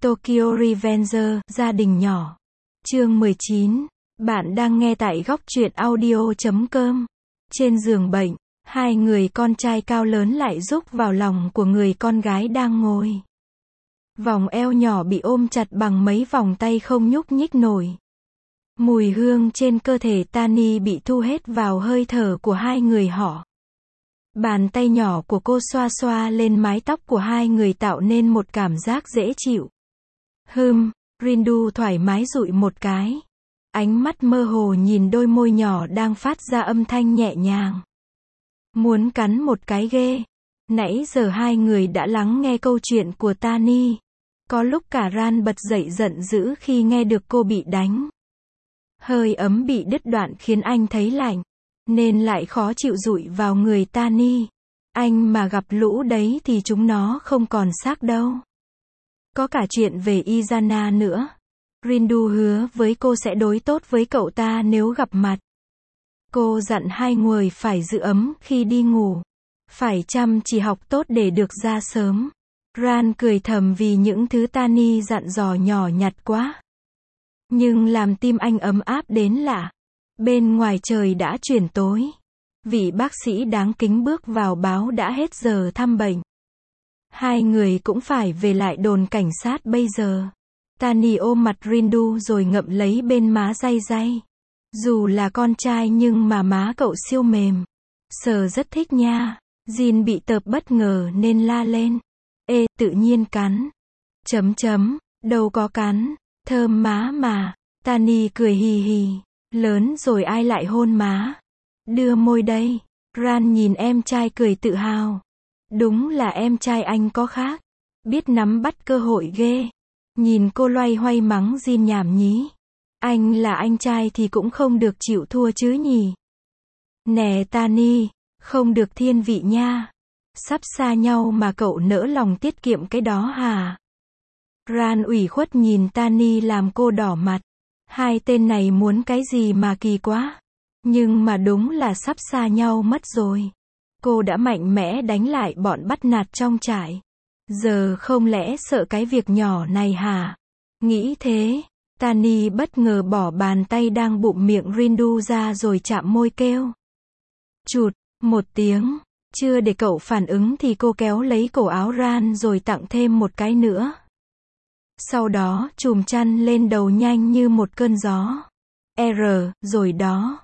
Tokyo Revenger, gia đình nhỏ. Chương 19. Bạn đang nghe tại góc truyện audio.com. Trên giường bệnh, hai người con trai cao lớn lại rúc vào lòng của người con gái đang ngồi. Vòng eo nhỏ bị ôm chặt bằng mấy vòng tay không nhúc nhích nổi. Mùi hương trên cơ thể Tani bị thu hết vào hơi thở của hai người họ. Bàn tay nhỏ của cô xoa xoa lên mái tóc của hai người tạo nên một cảm giác dễ chịu. Rindu thoải mái dụi một cái. Ánh mắt mơ hồ nhìn đôi môi nhỏ đang phát ra âm thanh nhẹ nhàng. Muốn cắn một cái ghê. Nãy giờ hai người đã lắng nghe câu chuyện của Tani. Có lúc cả Ran bật dậy giận dữ khi nghe được cô bị đánh. Hơi ấm bị đứt đoạn khiến anh thấy lạnh, nên lại khó chịu dụi vào người Tani. Anh mà gặp lũ đấy thì chúng nó không còn xác đâu. Có cả chuyện về Izana nữa. Rindu hứa với cô sẽ đối tốt với cậu ta nếu gặp mặt. Cô dặn hai người phải giữ ấm khi đi ngủ. Phải chăm chỉ học tốt để được ra sớm. Ran cười thầm vì những thứ Tani dặn dò nhỏ nhặt quá. Nhưng làm tim anh ấm áp đến lạ. Bên ngoài trời đã chuyển tối. Vị bác sĩ đáng kính bước vào báo đã hết giờ thăm bệnh. Hai người cũng phải về lại đồn cảnh sát bây giờ. Tani ôm mặt Rindu rồi ngậm lấy bên má day day. Dù là con trai nhưng mà má cậu siêu mềm. Sờ rất thích nha. Jin bị tợp bất ngờ nên la lên. Ê, tự nhiên cắn. Đâu có cắn. Thơm má mà. Tani cười hì hì. Lớn rồi ai lại hôn má. Đưa môi đây. Ran nhìn em trai cười tự hào. Đúng là em trai anh có khác. Biết nắm bắt cơ hội ghê. Nhìn cô loay hoay mắng Jin nhảm nhí. Anh là anh trai thì cũng không được chịu thua chứ nhỉ. Nè Tani, không được thiên vị nha. Sắp xa nhau mà cậu nỡ lòng tiết kiệm cái đó hả? Ran ủy khuất nhìn Tani làm cô đỏ mặt. Hai tên này muốn cái gì mà kỳ quá. Nhưng mà đúng là sắp xa nhau mất rồi. Cô đã mạnh mẽ đánh lại bọn bắt nạt trong trại. Giờ không lẽ sợ cái việc nhỏ này hả? Nghĩ thế, Tani bất ngờ bỏ bàn tay đang bụm miệng Rindu ra rồi chạm môi kêu. Chụt, một tiếng. Chưa để cậu phản ứng thì cô kéo lấy cổ áo Ran rồi tặng thêm một cái nữa. Sau đó chùm chăn lên đầu nhanh như một cơn gió. Rồi đó.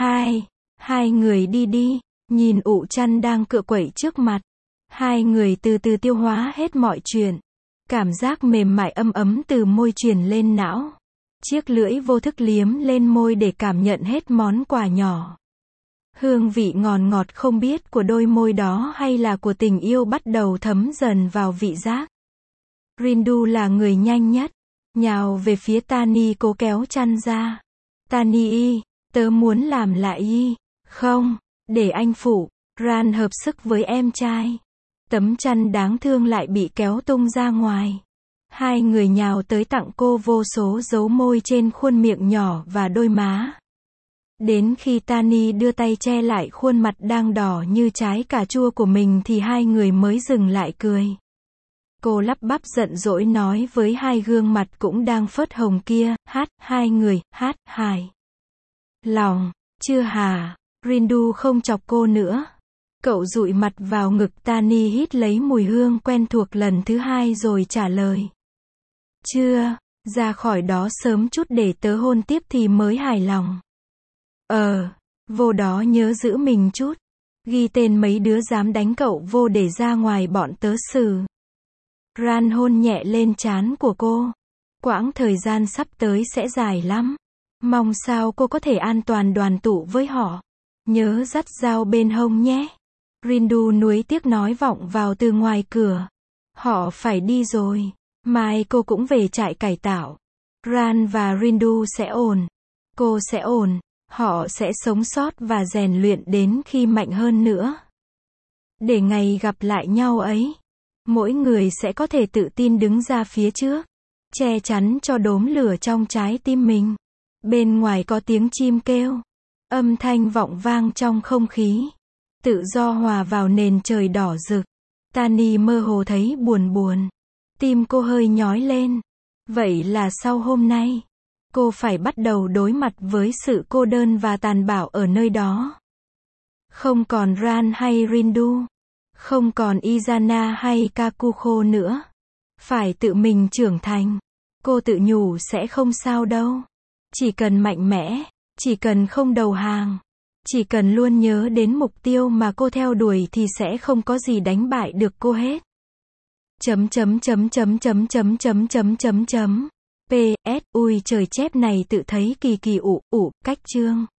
Hai người đi. Nhìn ụ chăn đang cựa quậy trước mặt. Hai người từ từ tiêu hóa hết mọi chuyện. Cảm giác mềm mại ấm ấm từ môi truyền lên não. Chiếc lưỡi vô thức liếm lên môi để cảm nhận hết món quà nhỏ. Hương vị ngọt ngọt không biết của đôi môi đó hay là của tình yêu bắt đầu thấm dần vào vị giác. Rindu là người nhanh nhất. Nhào về phía Tani cố kéo chăn ra. Tani, tớ muốn làm lại. Không, để anh phụ. Ran hợp sức với em trai. Tấm chăn đáng thương lại bị kéo tung ra ngoài. Hai người nhào tới tặng cô vô số dấu môi trên khuôn miệng nhỏ và đôi má. Đến khi Tani đưa tay che lại khuôn mặt đang đỏ như trái cà chua của mình thì hai người mới dừng lại cười. Cô lắp bắp giận dỗi nói với hai gương mặt cũng đang phớt hồng kia, hai người, hài lòng, chưa hả? Rindu không chọc cô nữa. Cậu dụi mặt vào ngực Tani hít lấy mùi hương quen thuộc lần thứ hai rồi trả lời. Chưa, ra khỏi đó sớm chút để tớ hôn tiếp thì mới hài lòng. Vô đó nhớ giữ mình chút. Ghi tên mấy đứa dám đánh cậu vô để ra ngoài bọn tớ xử. Ran hôn nhẹ lên trán của cô. Quãng thời gian sắp tới sẽ dài lắm. Mong sao cô có thể an toàn đoàn tụ với họ. Nhớ dắt dao bên hông nhé. Rindu nuối tiếc nói vọng vào từ ngoài cửa. Họ phải đi rồi. Mai cô cũng về trại cải tạo. Ran và Rindu sẽ ổn. Cô sẽ ổn. Họ sẽ sống sót và rèn luyện đến khi mạnh hơn nữa. Để ngày gặp lại nhau ấy, mỗi người sẽ có thể tự tin đứng ra phía trước. Che chắn cho đốm lửa trong trái tim mình. Bên ngoài có tiếng chim kêu. Âm thanh vọng vang trong không khí. Tự do hòa vào nền trời đỏ rực. Tani mơ hồ thấy buồn buồn. Tim cô hơi nhói lên. Vậy là sau hôm nay, cô phải bắt đầu đối mặt với sự cô đơn và tàn bạo ở nơi đó. Không còn Ran hay Rindu. Không còn Izana hay Kakuko nữa. Phải tự mình trưởng thành. Cô tự nhủ sẽ không sao đâu. Chỉ cần mạnh mẽ. Chỉ cần không đầu hàng. Chỉ cần luôn nhớ đến mục tiêu mà cô theo đuổi thì sẽ không có gì đánh bại được cô hết. PS, ui trời chép này tự thấy kỳ kỳ ụ, cách chương.